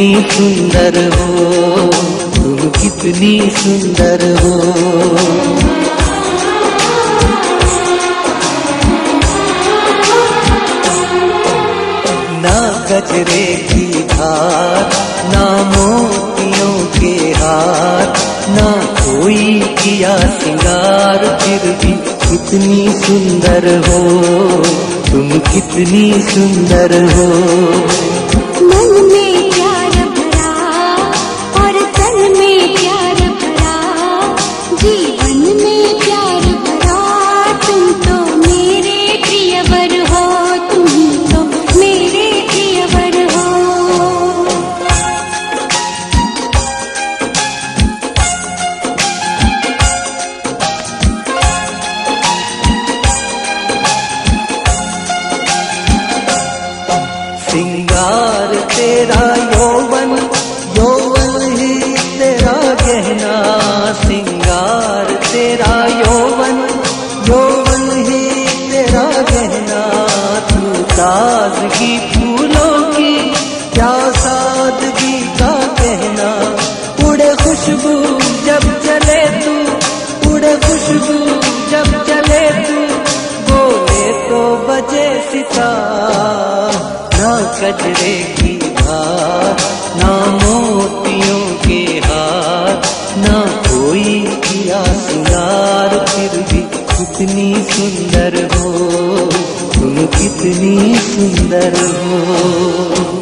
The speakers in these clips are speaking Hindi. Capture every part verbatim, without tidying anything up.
कितनी सुंदर हो, तुम कितनी सुंदर हो। ना गजरे की धार, ना मोतियों के हार, ना कोई किया सिंगार, फिर भी कितनी सुंदर हो, तुम कितनी सुंदर हो। मन में प्यार भरा और तन में प्यार भरा, जीवन में प्यार भरा, तुम तो मेरे प्रियवर हो, तुम तो मेरे प्रियवर हो। सिंगार तेरा यौवन, यौवन ही तेरा गहना, सिंगार तेरा यौवन, यौवन ही तेरा गहना। तू ताजगी फूलों की, क्या सादगी का कहना। उड़े खुशबू जब चले तू, उड़े खुशबू जब चले तू, बोले तो बजे सितार। ना गजरे की धार, ना मोतियों के हार, ना कोई किया सिंगार, फिर भी कितनी सुंदर हो, तुम कितनी सुंदर हो।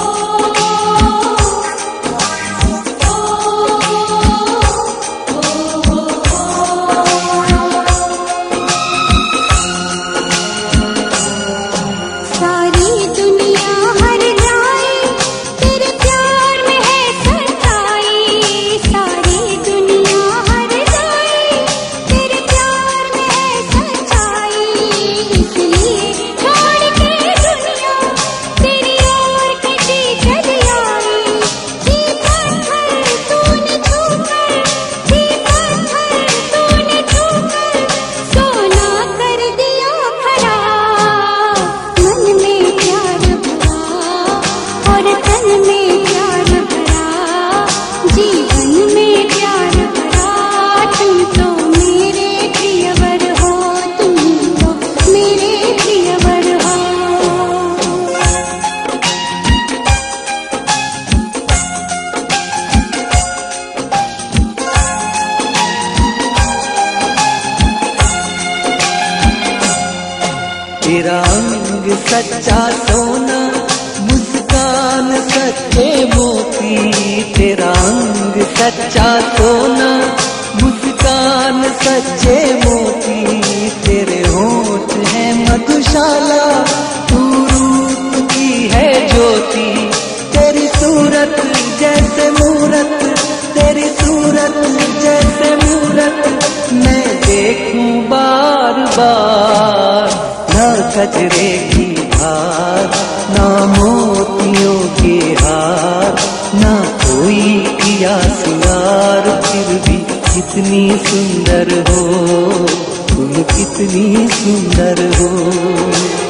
तेरा अंग सच्चा सोना, मुस्कान सच्चे मोती, तेरा अंग सच्चा सोना, मुस्कान सच्चे मोती। तेरे होठ है मधुशाला, तू रूप की है ज्योति। तेरी सूरत जैसे मूरत, तेरी सूरत जैसे मूरत, मैं देखूं बार बार। ना गजरे की धार, ना मोतियों के हार, ना कोई किया सिंगार, फिर भी कितनी सुंदर हो, तुम कितनी सुंदर हो।